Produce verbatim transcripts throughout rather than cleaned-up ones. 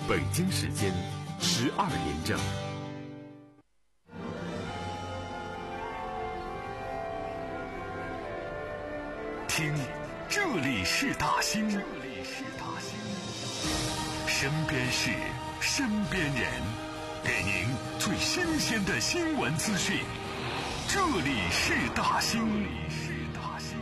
北京时间十二点整。听，这里是大兴，这里是大兴，身边事，身边人，给您最新鲜的新闻资讯。这里是大兴，这里是大兴。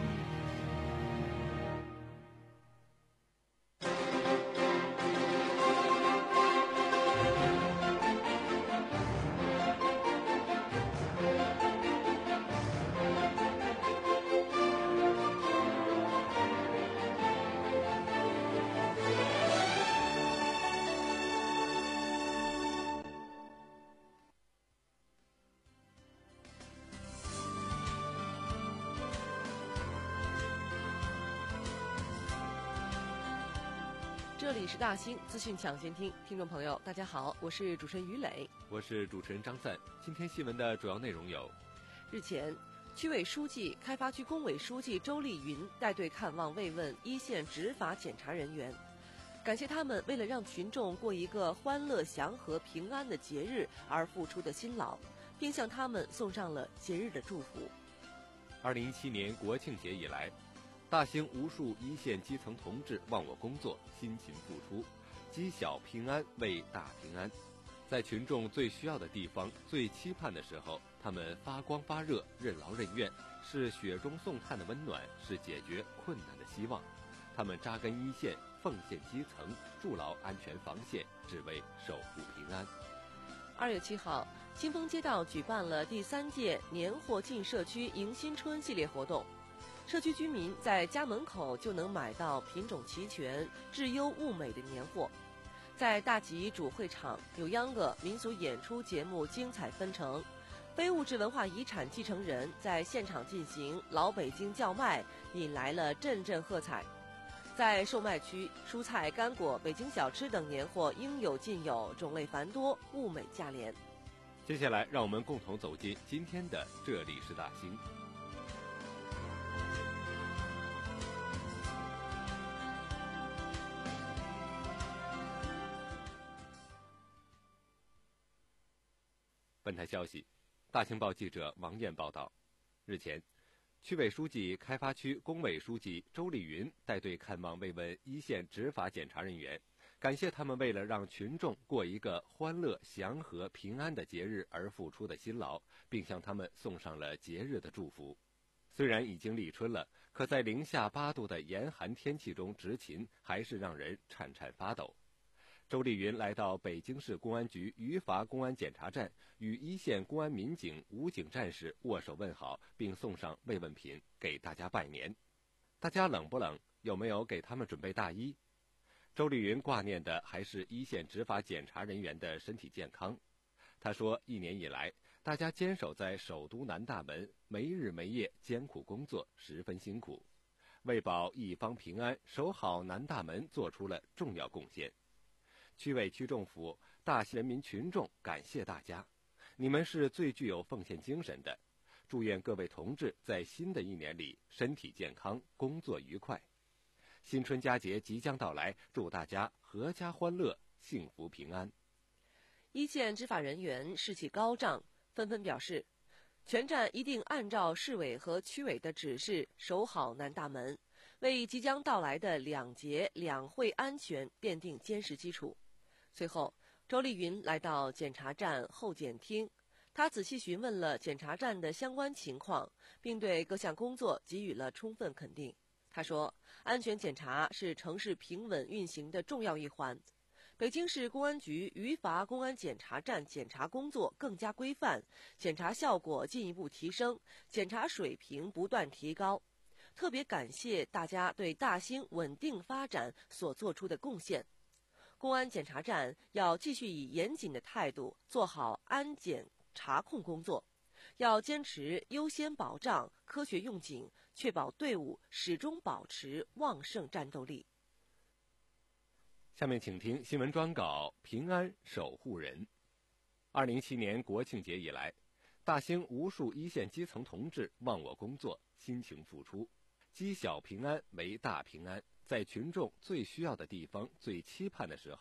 这里是大兴资讯抢先听，听众朋友大家好，我是主持人于磊， 我是主持人张赞。今天新闻的主要内容有： 日前，区委书记、开发区工委书记周丽云带队看望慰问一线执法检查人员，感谢他们为了让群众过一个欢乐、祥和、平安的节日而付出的辛劳，并向他们送上了节日的祝福。 二零一七年国庆节以来，大兴无数一线基层同志忘我工作，辛勤付出，积小平安为大平安。在群众最需要的地方、最期盼的时候，他们发光发热，任劳任怨，是雪中送炭的温暖，是解决困难的希望。他们扎根一线，奉献基层，筑牢安全防线，只为守护平安。 二月七号，清风街道举办了第三届年货进社区迎新春系列活动。社区居民在家门口就能买到品种齐全、质优物美的年货。在大集主会场有秧歌民俗演出节目精彩纷呈，非物质文化遗产继承人在现场进行老北京叫卖，引来了阵阵喝彩。在售卖区，蔬菜、干果、北京小吃等年货应有尽有，种类繁多，物美价廉。 接下来，让我们共同走进今天的这里是大兴。本台消息，大兴报记者王艳报道，日前，区委书记、开发区工委书记周丽云带队看望慰问一线执法检查人员，感谢他们为了让群众过一个欢乐、祥和、平安的节日而付出的辛劳，并向他们送上了节日的祝福。虽然已经立春了，可在零下八度的严寒天气中执勤，还是让人颤颤发抖。周丽云来到北京市公安局余罚公安检查站，与一线公安民警、武警战士握手问好，并送上慰问品给大家拜年。大家冷不冷？有没有给他们准备大衣？周丽云挂念的还是一线执法检查人员的身体健康。他说，一年以来，大家坚守在首都南大门，没日没夜艰苦工作，十分辛苦，为保一方平安，守好南大门做出了重要贡献。区委区政府、大兴人民群众感谢大家，你们是最具有奉献精神的。祝愿各位同志在新的一年里身体健康，工作愉快。新春佳节即将到来，祝大家阖家欢乐，幸福平安。 一线执法人员士气高涨，纷纷表示，全站一定按照市委和区委的指示守好南大门，为即将到来的两节两会安全奠定坚实基础。随后，周丽云来到检查站候检厅，她仔细询问了检查站的相关情况，并对各项工作给予了充分肯定。她说，安全检查是城市平稳运行的重要一环。北京市公安局余罚公安检查站检查工作更加规范，检查效果进一步提升，检查水平不断提高。特别感谢大家对大兴稳定发展所做出的贡献。公安检查站要继续以严谨的态度做好安检查控工作，要坚持优先保障、科学用警，确保队伍始终保持旺盛战斗力。 下面请听新闻专稿《平安守护人》。二零一七年国庆节以来，大兴无数一线基层同志忘我工作，辛勤付出，积小平安为大平安。在群众最需要的地方、最期盼的时候，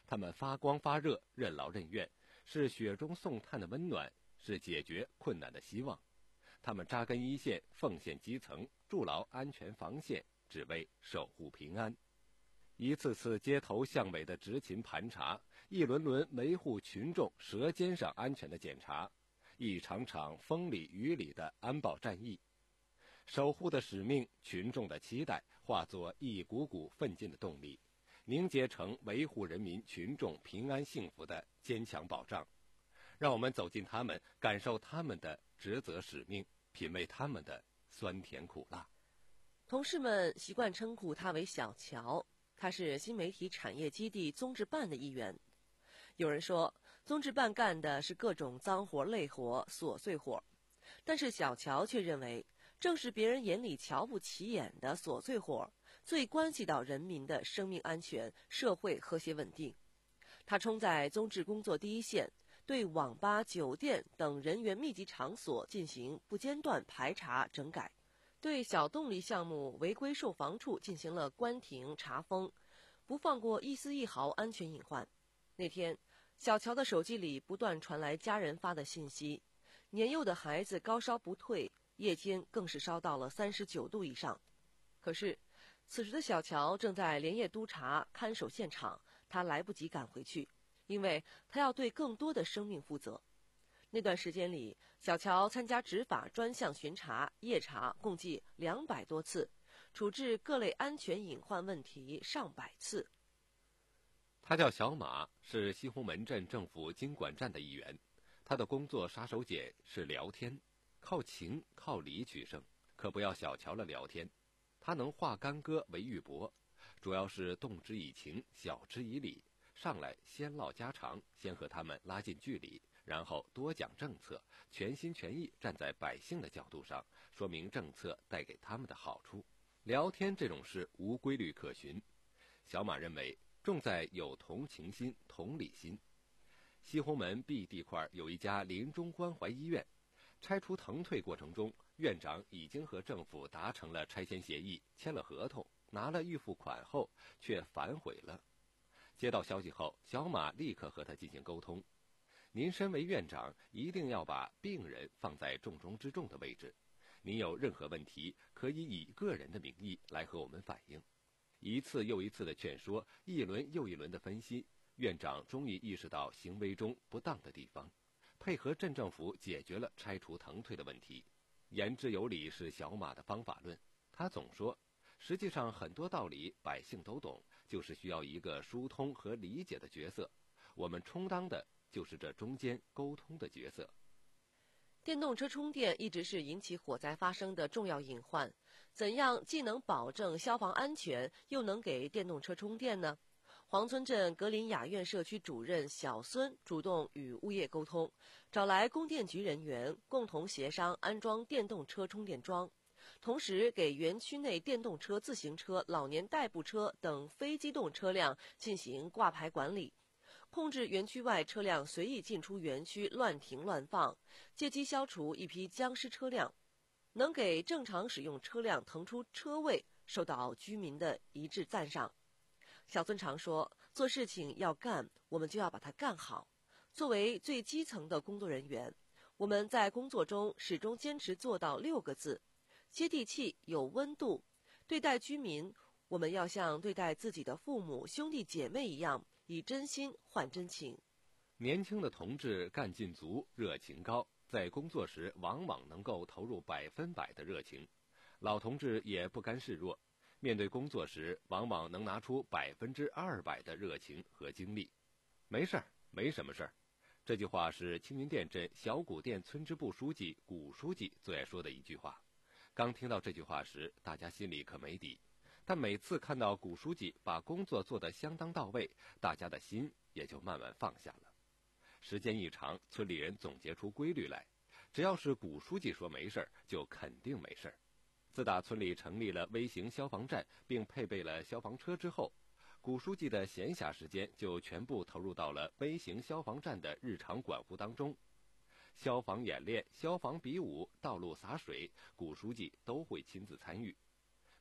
他们发光发热，任劳任怨，是雪中送炭的温暖，是解决困难的希望。他们扎根一线，奉献基层，筑牢安全防线，只为守护平安。一次次街头巷尾的执勤盘查，一轮轮维护群众舌尖上安全的检查，一场场风里雨里的安保战役。守护的使命，群众的期待，化作一股股奋进的动力，凝结成维护人民群众平安幸福的坚强保障。让我们走进他们，感受他们的职责使命，品味他们的酸甜苦辣。 同事们习惯称呼他为小乔，他是新媒体产业基地综治办的一员。有人说，综治办干的是各种脏活累活琐碎活，但是小乔却认为，正是别人眼里瞧不起眼的琐碎活，最关系到人民的生命安全、社会和谐稳定。他冲在综治工作第一线，对网吧、酒店等人员密集场所进行不间断排查整改，对小动力项目违规售房处进行了关停查封，不放过一丝一毫安全隐患。那天，小乔的手机里不断传来家人发的信息，年幼的孩子高烧不退，夜间更是烧到了三十九度以上。可是，此时的小乔正在连夜督查看守现场，他来不及赶回去，因为他要对更多的生命负责。那段时间里，小乔参加执法专项巡查、夜查共计两百多次，处置各类安全隐患问题上百次。 他叫小马，是西红门镇政府经管站的一员。他的工作杀手锏是聊天，靠情靠理取胜，可不要小瞧了聊天。他能化干戈为玉帛，主要是动之以情，晓之以理。上来先唠家常，先和他们拉近距离，然后多讲政策，全心全意站在百姓的角度上，说明政策带给他们的好处。聊天这种事无规律可循，小马认为重在有同情心、同理心。西红门 B 地块有一家临终关怀医院，拆除腾退过程中，院长已经和政府达成了拆迁协议，签了合同，拿了预付款后，却反悔了。接到消息后，小马立刻和他进行沟通。您身为院长，一定要把病人放在重中之重的位置。您有任何问题，可以以个人的名义来和我们反映。一次又一次的劝说，一轮又一轮的分析，院长终于意识到行为中不当的地方，配合镇政府解决了拆除腾退的问题。言之有理是小马的方法论，他总说，实际上很多道理百姓都懂，就是需要一个疏通和理解的角色，我们充当的就是这中间沟通的角色。 电动车充电一直是引起火灾发生的重要隐患，怎样既能保证消防安全，又能给电动车充电呢？黄村镇格林雅苑社区主任小孙主动与物业沟通，找来供电局人员共同协商安装电动车充电桩，同时给园区内电动车、自行车、老年代步车等非机动车辆进行挂牌管理，控制园区外车辆随意进出园区乱停乱放，借机消除一批僵尸车辆，能给正常使用车辆腾出车位，受到居民的一致赞赏。小孙常说，做事情要干，我们就要把它干好。作为最基层的工作人员，我们在工作中始终坚持做到六个字：接地气、有温度。对待居民，我们要像对待自己的父母、兄弟姐妹一样，以真心换真情。 年轻的同志干劲足，热情高，在工作时往往能够投入百分百的热情。老同志也不甘示弱，面对工作时往往能拿出百分之二百的热情和精力。没事儿，没什么事儿。这句话是青云店镇小古店村支部书记古书记最爱说的一句话。刚听到这句话时，大家心里可没底，但每次看到古书记把工作做得相当到位，大家的心也就慢慢放下了。时间一长，村里人总结出规律来，只要是古书记说没事儿，就肯定没事儿。自打村里成立了微型消防站并配备了消防车之后，古书记的闲暇时间就全部投入到了微型消防站的日常管护当中。消防演练、消防比武、道路洒水，古书记都会亲自参与。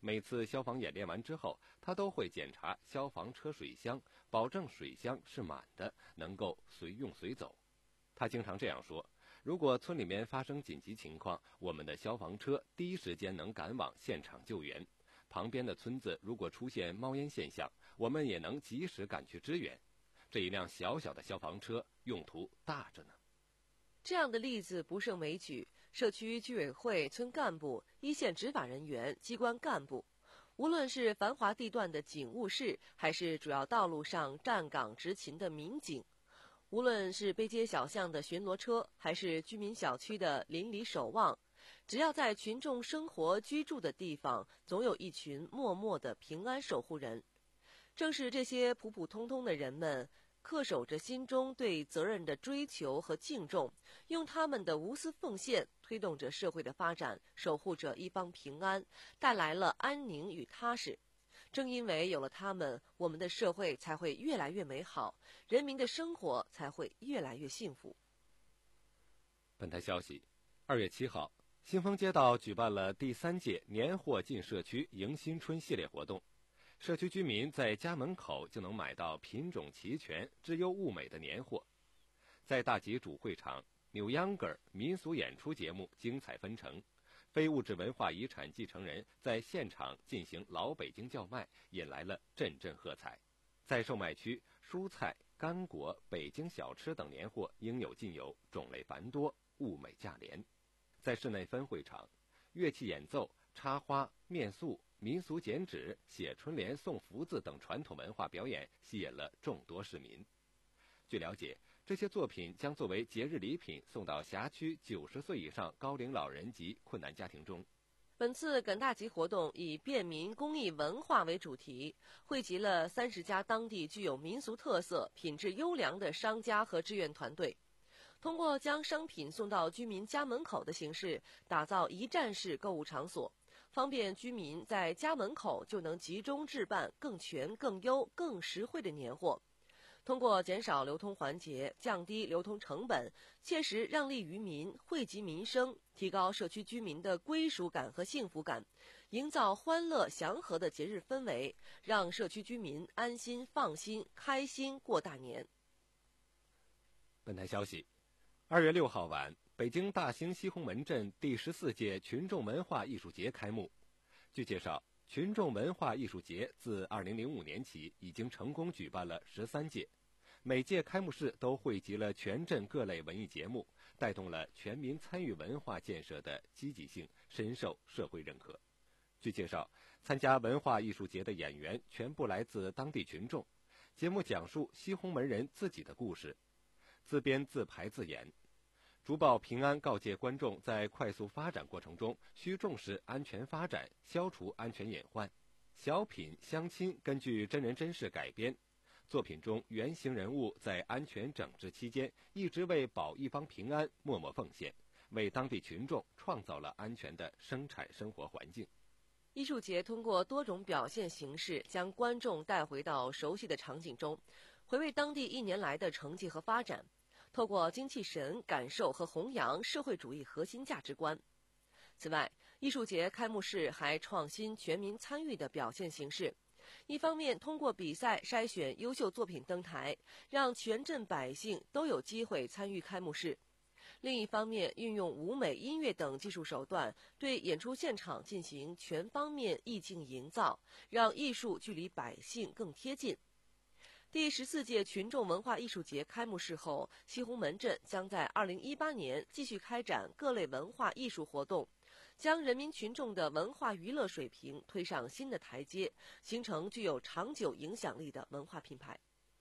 每次消防演练完之后，他都会检查消防车水箱，保证水箱是满的，能够随用随走。他经常这样说，如果村里面发生紧急情况，我们的消防车第一时间能赶往现场救援，旁边的村子如果出现冒烟现象，我们也能及时赶去支援。这一辆小小的消防车用途大着呢。 这样的例子不胜枚举，社区居委会、村干部、一线执法人员、机关干部，无论是繁华地段的警务室，还是主要道路上站岗执勤的民警，无论是背街小巷的巡逻车，还是居民小区的邻里守望，只要在群众生活居住的地方，总有一群默默的平安守护人。正是这些普普通通的人们，恪守着心中对责任的追求和敬重，用他们的无私奉献推动着社会的发展，守护着一方平安，带来了安宁与踏实。正因为有了他们，我们的社会才会越来越美好，人民的生活才会越来越幸福。 本台消息，二月七号，新丰街道举办了第三届年货进社区迎新春系列活动。社区居民在家门口就能买到品种齐全、质优物美的年货。在大集主会场，扭秧歌民俗演出节目精彩纷呈，非物质文化遗产继承人在现场进行老北京叫卖，引来了阵阵喝彩。在售卖区，蔬菜、干果、北京小吃等年货应有尽有，种类繁多，物美价廉。在室内分会场，乐器演奏、插花、面塑、民俗剪纸、写春联、送福字等传统文化表演吸引了众多市民。据了解，这些作品将作为节日礼品送到辖区九十岁以上高龄老人及困难家庭中。 本次赶大集活动以便民公益文化为主题，汇集了三十家当地具有民俗特色、品质优良的商家和志愿团队，通过将商品送到居民家门口的形式，打造一站式购物场所，方便居民在家门口就能集中置办更全、更优、更实惠的年货。通过减少流通环节，降低流通成本，切实让利于民，惠及民生，提高社区居民的归属感和幸福感，营造欢乐祥和的节日氛围，让社区居民安心放心开心过大年。 本台消息，二月六号晚，北京大兴西红门镇第十四届群众文化艺术节开幕。据介绍，群众文化艺术节自二零零五年起已经成功举办了十三届，每届开幕式都汇集了全镇各类文艺节目，带动了全民参与文化建设的积极性，深受社会认可。据介绍，参加文化艺术节的演员全部来自当地群众，节目讲述西红门人自己的故事，自编自排自演，竹报平安告诫观众，在快速发展过程中需重视安全发展，消除安全隐患。小品相亲根据真人真事改编，作品中原型人物在安全整治期间一直为保一方平安默默奉献，为当地群众创造了安全的生产生活环境。 艺术节通过多种表现形式，将观众带回到熟悉的场景中，回味当地一年来的成绩和发展，透过精气神感受和弘扬社会主义核心价值观。此外，艺术节开幕式还创新全民参与的表现形式，一方面通过比赛筛选优秀作品登台，让全镇百姓都有机会参与开幕式；另一方面，运用舞美、音乐等技术手段，对演出现场进行全方面意境营造，让艺术距离百姓更贴近。第十四届群众文化艺术节开幕式后，西红门镇将在二零一八年继续开展各类文化艺术活动，将人民群众的文化娱乐水平推上新的台阶，形成具有长久影响力的文化品牌。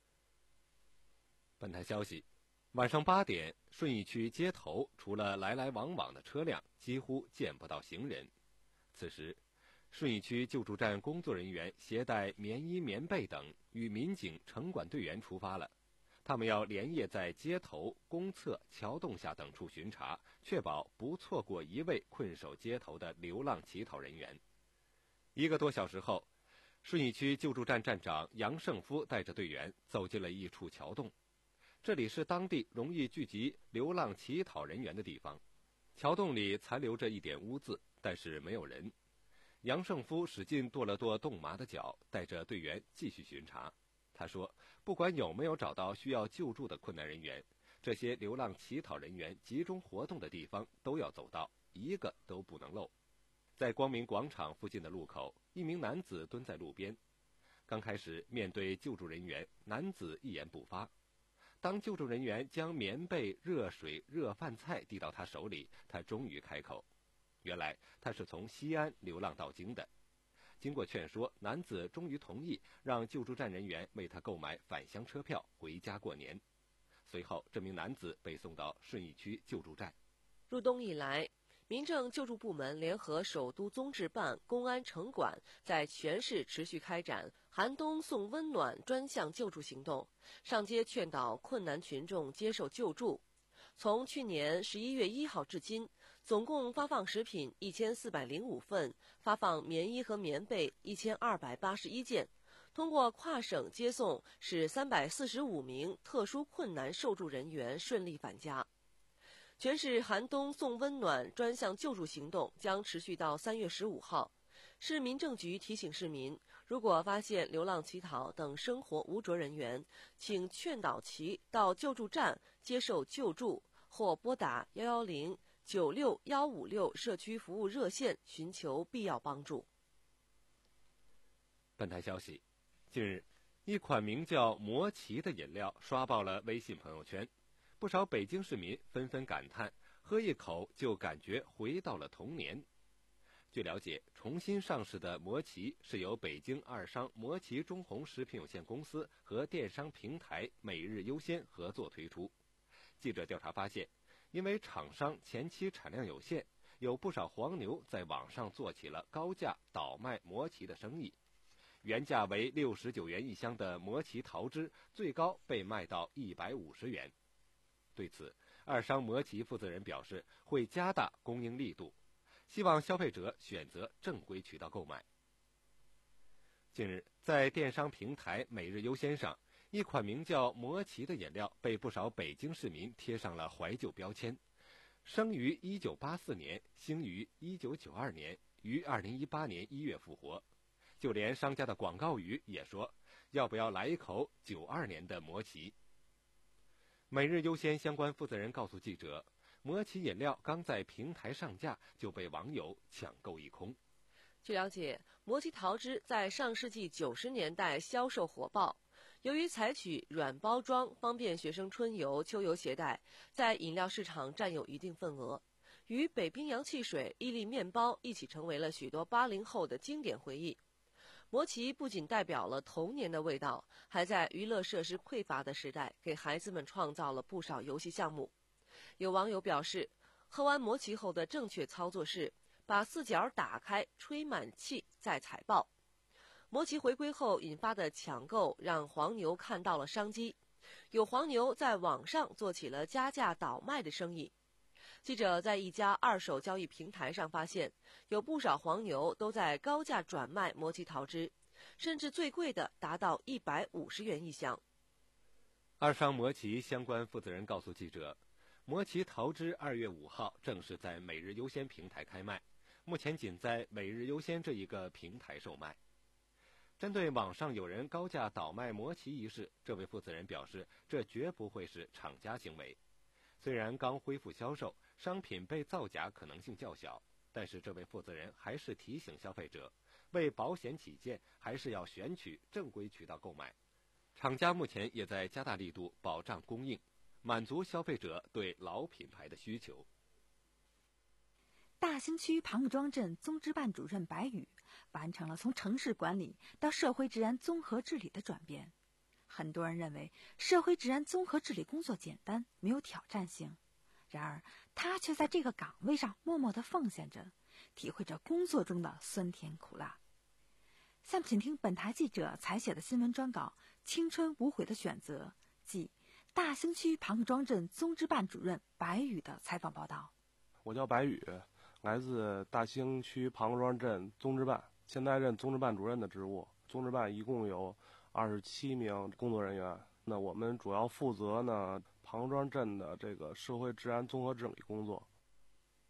本台消息，晚上八点，顺义区街头除了来来往往的车辆，几乎见不到行人。此时，顺义区救助站工作人员携带棉衣、棉被等，与民警、城管队员出发了。他们要连夜在街头、公厕、桥洞下等处巡查，确保不错过一位困守街头的流浪乞讨人员。一个多小时后，顺义区救助站站长杨胜夫带着队员走进了一处桥洞。这里是当地容易聚集流浪乞讨人员的地方。桥洞里残留着一点污渍，但是没有人。 杨胜夫使劲跺了跺冻麻的脚，带着队员继续巡查。他说，不管有没有找到需要救助的困难人员，这些流浪乞讨人员集中活动的地方都要走到，一个都不能漏。在光明广场附近的路口，一名男子蹲在路边。刚开始面对救助人员，男子一言不发。当救助人员将棉被、热水、热饭菜递到他手里，他终于开口。原来他是从西安流浪到京的。经过劝说，男子终于同意让救助站人员为他购买返乡车票回家过年。随后，这名男子被送到顺义区救助站。 入冬以来，民政救助部门联合首都综治办、公安城管，在全市持续开展寒冬送温暖专项救助行动，上街劝导困难群众接受救助。从去年十一月一号至今，总共发放食品一千四百零五份，发放棉衣和棉被一千二百八十一件。通过跨省接送，使三百四十五名特殊困难受助人员顺利返家。全市寒冬送温暖专项救助行动将持续到三月十五号。市民政局提醒市民，如果发现流浪乞讨等生活无着人员，请劝导其到救助站接受救助，或拨打幺幺零九六幺五六社区服务热线寻求必要帮助。 本台消息，近日，一款名叫魔奇的饮料刷爆了微信朋友圈，不少北京市民纷纷感叹，喝一口就感觉回到了童年。据了解，重新上市的魔奇是由北京二商魔奇中红食品有限公司和电商平台每日优鲜合作推出。记者调查发现，因为厂商前期产量有限，有不少黄牛在网上做起了高价倒卖魔奇的生意。原价为六十九元一箱的魔奇桃汁，最高被卖到一百五十元。对此，二商魔奇负责人表示，会加大供应力度，希望消费者选择正规渠道购买。近日，在电商平台每日优鲜上，一款名叫魔奇的饮料被不少北京市民贴上了怀旧标签。生于一九八四年，兴于一九九二年，于二零一八年一月复活。就连商家的广告语也说，要不要来一口九二年的魔奇。每日优鲜相关负责人告诉记者，魔奇饮料刚在平台上架就被网友抢购一空。 据了解，魔奇桃汁在上世纪九十年代销售火爆，由于采取软包装，方便学生春游、秋游携带，在饮料市场占有一定份额，与北冰洋汽水、伊利面包一起成为了许多八零后的经典回忆。魔奇不仅代表了童年的味道，还在娱乐设施匮乏的时代，给孩子们创造了不少游戏项目。有网友表示，喝完魔奇后的正确操作是把四角打开，吹满气，再踩爆。魔奇回归后引发的抢购让黄牛看到了商机，有黄牛在网上做起了加价倒卖的生意。记者在一家二手交易平台上发现，有不少黄牛都在高价转卖魔奇桃汁，甚至最贵的达到一百五十元一箱。 二商魔奇相关负责人告诉记者，魔奇桃汁二月五号正式在每日优鲜平台开卖，目前仅在每日优鲜这一个平台售卖。针对网上有人高价倒卖魔奇一事，这位负责人表示，这绝不会是厂家行为。虽然刚恢复销售，商品被造假可能性较小，但是这位负责人还是提醒消费者，为保险起见，还是要选取正规渠道购买。厂家目前也在加大力度保障供应，满足消费者对老品牌的需求。 大兴区庞各庄镇综治办主任白宇完成了从城市管理到社会治安综合治理的转变。很多人认为社会治安综合治理工作简单，没有挑战性，然而他却在这个岗位上默默地奉献着，体会着工作中的酸甜苦辣。下面请听本台记者采写的新闻专稿《青春无悔的选择》，即大兴区庞各庄镇综治办主任白宇的采访报道。 我叫白宇，来自大兴区庞各庄镇综治办，现在任综治办主任的职务。综治办一共有二十七名工作人员，那我们主要负责呢庞各庄镇的这个社会治安综合治理工作。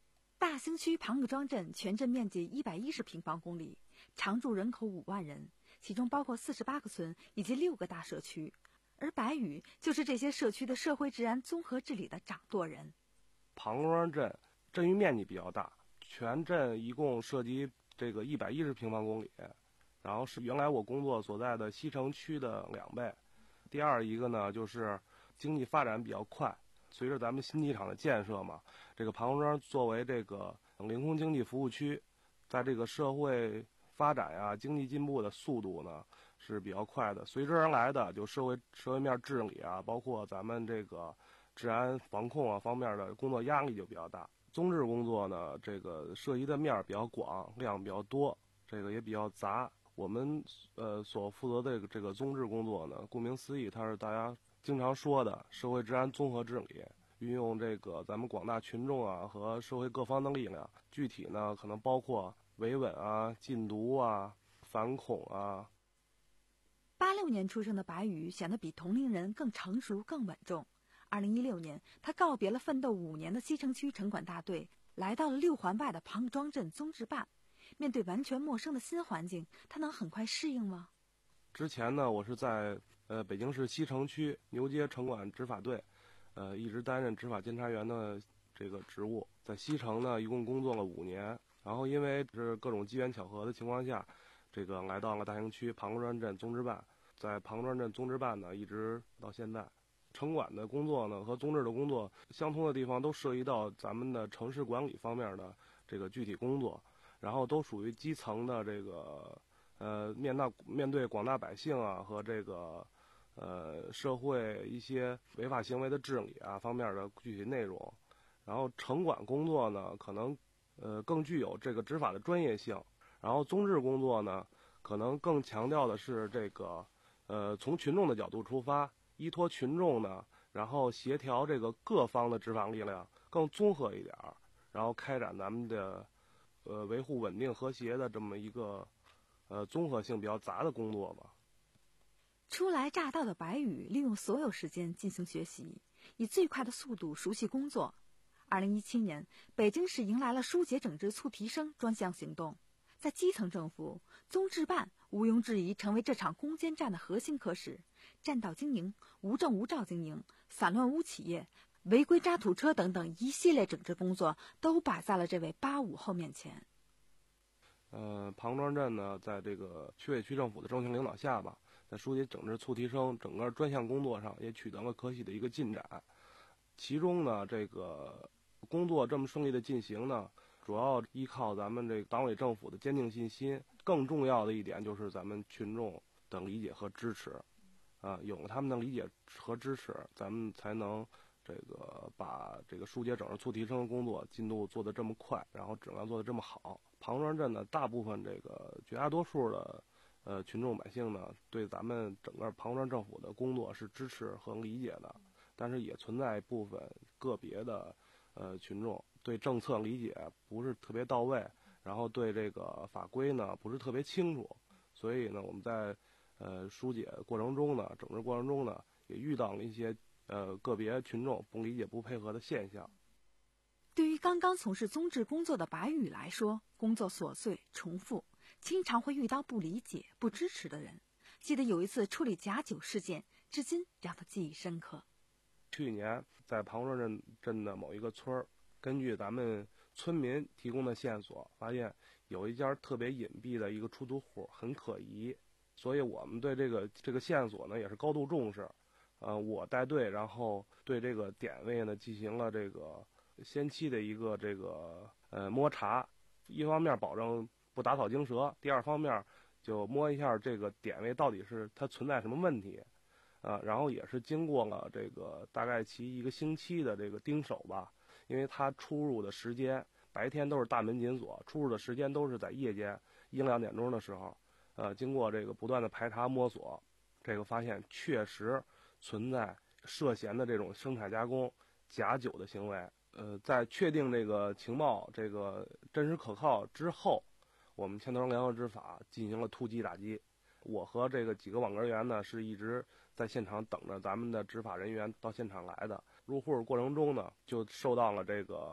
大兴区庞各庄镇全镇面积一百一十平方公里，常住人口五万人，其中包括四十八个村以及六个大社区。而白宇就是这些社区的社会治安综合治理的掌舵人。 庞各庄镇镇域面积比较大，全镇一共涉及这个一百一十平方公里，然后是原来我工作所在的西城区的两倍。第二一个呢，就是经济发展比较快，随着咱们新机场的建设嘛，这个庞各庄作为这个领空经济服务区，在这个社会发展呀、经济进步的速度呢是比较快的，随之而来的就社会社会面治理啊，包括咱们这个治安防控啊方面的工作压力就比较大。综治工作呢，这个涉及的面比较广，量比较多，这个也比较杂。我们呃所负责的这个综治工作呢，顾名思义，它是大家经常说的社会治安综合治理，运用这个咱们广大群众啊和社会各方的力量，具体呢可能包括维稳啊、禁毒啊、反恐啊。 八六年出生的白宇显得比同龄人更成熟、更稳重。二零一六年，他告别了奋斗五年的西城区城管大队，来到了六环外的庞各庄镇综治办。面对完全陌生的新环境，他能很快适应吗？ 之前呢，我是在呃北京市西城区牛街城管执法队，呃一直担任执法监察员的这个职务。在西城呢，一共工作了五年，然后因为是各种机缘巧合的情况下，这个来到了大兴区庞各庄镇综治办。在庞各庄镇综治办呢，一直到现在。城管的工作呢和综治的工作相通的地方，都涉及到咱们的城市管理方面的这个具体工作。然后都属于基层的这个呃面到面对广大百姓啊和这个呃社会一些违法行为的治理啊方面的具体内容。然后城管工作呢可能呃更具有这个执法的专业性，然后综治工作呢可能更强调的是这个呃从群众的角度出发，依托群众呢，然后协调这个各方的执法力量更综合一点，然后开展咱们的呃，维护稳定和谐的这么一个，呃，综合性比较杂的工作吧。 初来乍到的白宇利用所有时间进行学习，以最快的速度熟悉工作。二零一七年，北京市迎来了疏解整治促提升专项行动，在基层政府，综治办毋庸置疑成为这场攻坚战的核心科室。占道经营、无证无照经营、散乱无企业、违规渣土车等等一系列整治工作都摆在了这位八五后面前。 呃，庞各庄镇呢，在这个区委区政府的重型领导下吧，在疏解整治促提升整个专项工作上也取得了可喜的一个进展。其中呢，这个工作这么顺利的进行呢，主要依靠咱们这个党委政府的坚定信心。更重要的一点就是咱们群众的理解和支持。啊，有了他们的理解和支持，咱们才能这个把这个疏解整治促提升的工作进度做得这么快，然后质量做得这么好。庞各庄镇呢，大部分这个绝大多数的呃群众百姓呢，对咱们整个庞各庄政府的工作是支持和理解的，但是也存在一部分个别的呃群众对政策理解不是特别到位，然后对这个法规呢不是特别清楚，所以呢我们在呃，疏解过程中呢，整治过程中呢，也遇到了一些呃个别群众不理解、不配合的现象。 对于刚刚从事综治工作的白宇来说，工作琐碎重复，经常会遇到不理解、不支持的人。记得有一次处理假酒事件，至今让他记忆深刻。 去年在庞各庄镇镇的某一个村儿，根据咱们村民提供的线索，发现有一家特别隐蔽的一个出租户，很可疑。所以我们对这个这个线索呢也是高度重视，呃，我带队，然后对这个点位呢进行了这个先期的一个这个呃摸查，一方面保证不打草惊蛇，第二方面就摸一下这个点位到底是它存在什么问题，啊、呃，然后也是经过了这个大概其一个星期的这个盯守吧，因为它出入的时间白天都是大门紧锁，出入的时间都是在夜间一两点钟的时候。呃，经过这个不断的排查摸索，这个发现确实存在涉嫌的这种生产加工假酒的行为。呃，在确定这个情报这个真实可靠之后，我们牵头联合执法进行了突击打击。我和这个几个网格员呢，是一直在现场等着咱们的执法人员到现场来的。入户过程中呢，就受到了这个执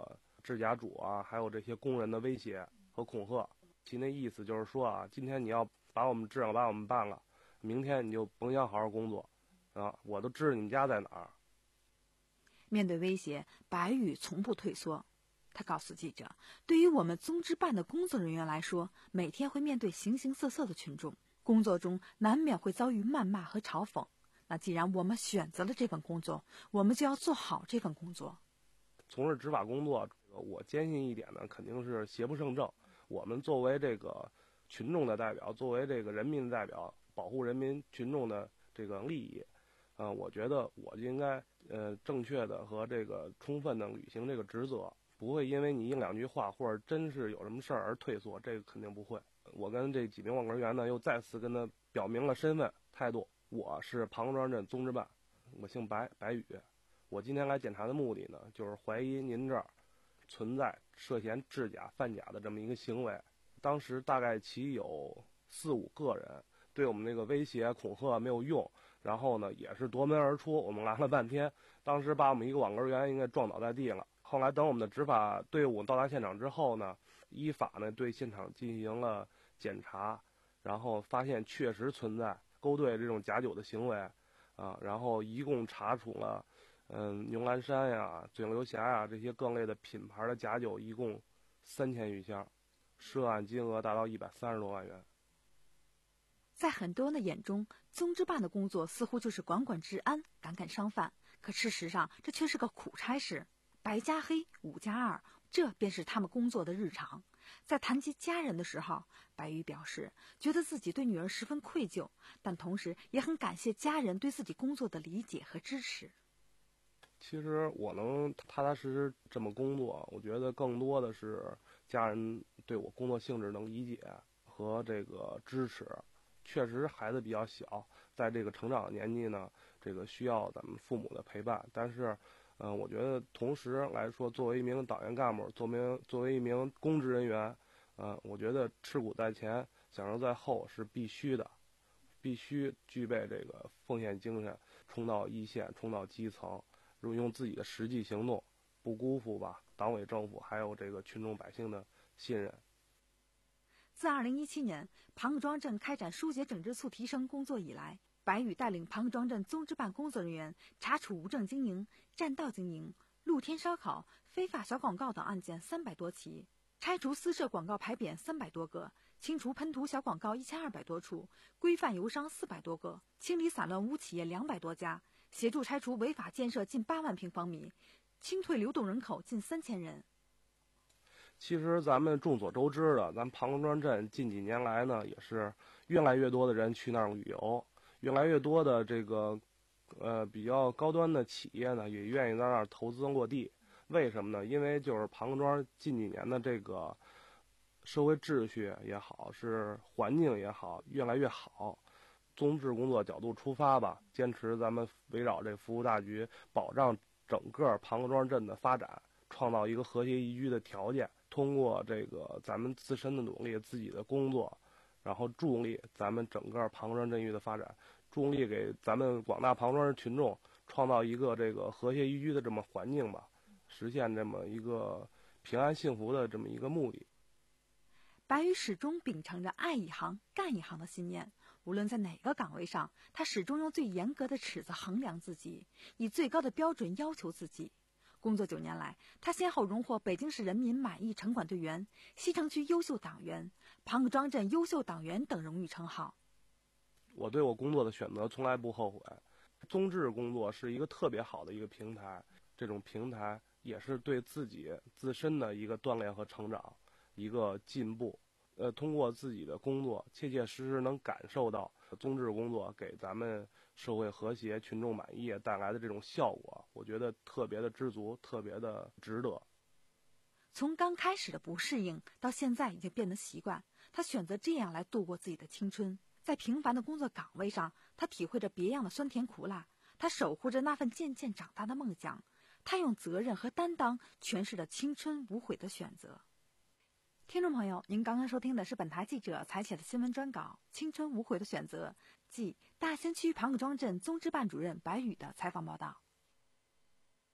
制甲主啊，还有这些工人的威胁和恐吓。其那意思就是说啊，今天你要把我们治了，把我们办了，明天你就甭想好好工作啊！我都知道你们家在哪儿。 面对威胁，白宇从不退缩。他告诉记者，对于我们综支办的工作人员来说，每天会面对形形色色的群众，工作中难免会遭遇谩骂和嘲讽。那既然我们选择了这份工作，我们就要做好这份工作。 从事执法工作，我坚信一点呢，肯定是邪不胜正。我们作为这个群众的代表，作为这个人民的代表，保护人民群众的这个利益，呃，我觉得我就应该呃正确的和这个充分的履行这个职责，不会因为你应两句话或者真是有什么事儿而退缩，这个肯定不会。我跟这几名网格员呢，又再次跟他表明了身份态度，我是庞庄镇综支办，我姓白，白宇。我今天来检查的目的呢，就是怀疑您这儿存在涉嫌制假贩假的这么一个行为。当时大概其有四五个人对我们那个威胁恐吓没有用，然后呢也是夺门而出，我们拦了半天，当时把我们一个网格员应该撞倒在地了。后来等我们的执法队伍到达现场之后呢，依法呢对现场进行了检查，然后发现确实存在勾兑这种假酒的行为啊，然后一共查处了嗯，牛栏山呀、嘴流峡呀这些各类的品牌的假酒，一共三千余箱，涉案金额达到一百三十多万元。 在很多人的眼中，综支办的工作似乎就是管管治安、赶赶商贩，可事实上这却是个苦差事。白加黑，五加二，这便是他们工作的日常。在谈及家人的时候，白宇表示觉得自己对女儿十分愧疚，但同时也很感谢家人对自己工作的理解和支持。 其实我能踏踏实实这么工作，我觉得更多的是家人对我工作性质能理解和这个支持。确实孩子比较小，在这个成长年纪呢，这个需要咱们父母的陪伴。但是，嗯、呃，我觉得同时来说，作为一名党员干部，作为作为一名公职人员，嗯、呃，我觉得吃苦在前，享受在后是必须的，必须具备这个奉献精神，冲到一线，冲到基层。用自己的实际行动，不辜负吧党委政府还有这个群众百姓的信任。 自二零一七年庞各庄镇开展疏解整治促提升工作以来，白宇带领庞各庄镇综支办工作人员查处无证经营、占道经营、露天烧烤、非法小广告等案件三百多起，拆除私设广告牌匾三百多个，清除喷涂小广告一千二百多处，规范油商四百多个，清理散乱污企业两百多家，协助拆除违法建设近八万平方米，清退流动人口近三千人。 其实咱们众所周知的，咱庞各庄镇近几年来呢，也是越来越多的人去那儿旅游，越来越多的这个呃比较高端的企业呢，也愿意在那儿投资落地。为什么呢？因为就是庞各庄近几年的这个社会秩序也好，是环境也好，越来越好。综治工作角度出发吧，坚持咱们围绕这服务大局，保障整个庞各庄镇的发展，创造一个和谐宜居的条件。通过这个咱们自身的努力，自己的工作，然后助力咱们整个庞各庄镇域的发展，助力给咱们广大庞各庄群众创造一个这个和谐宜居的这么环境吧，实现这么一个平安幸福的这么一个目的。 白宇始终秉承着爱一行干一行的信念，无论在哪个岗位上，他始终用最严格的尺子衡量自己，以最高的标准要求自己。工作九年来，他先后荣获北京市人民满意城管队员、西城区优秀党员、庞各庄镇优秀党员等荣誉称号。 我对我工作的选择从来不后悔。综治工作是一个特别好的一个平台，这种平台也是对自己自身的一个锻炼和成长，一个进步。呃，通过自己的工作，切切实实能感受到综治工作给咱们社会和谐、群众满意带来的这种效果，我觉得特别的知足，特别的值得。 从刚开始的不适应，到现在已经变得习惯，他选择这样来度过自己的青春。在平凡的工作岗位上，他体会着别样的酸甜苦辣，他守护着那份渐渐长大的梦想，他用责任和担当诠释了青春无悔的选择。听众朋友，您刚刚收听的是本台记者采写的新闻专稿《青春无悔的选择》，即大兴区庞各庄镇综支办主任白宇的采访报道。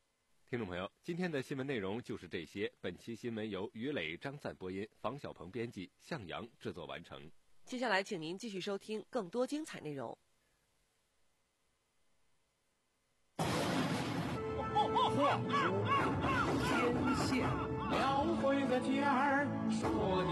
听众朋友，今天的新闻内容就是这些。本期新闻由于磊、张赞播音，房小鹏编辑，向阳制作完成。 接下来，请您继续收听更多精彩内容。 天线描绘的天儿说。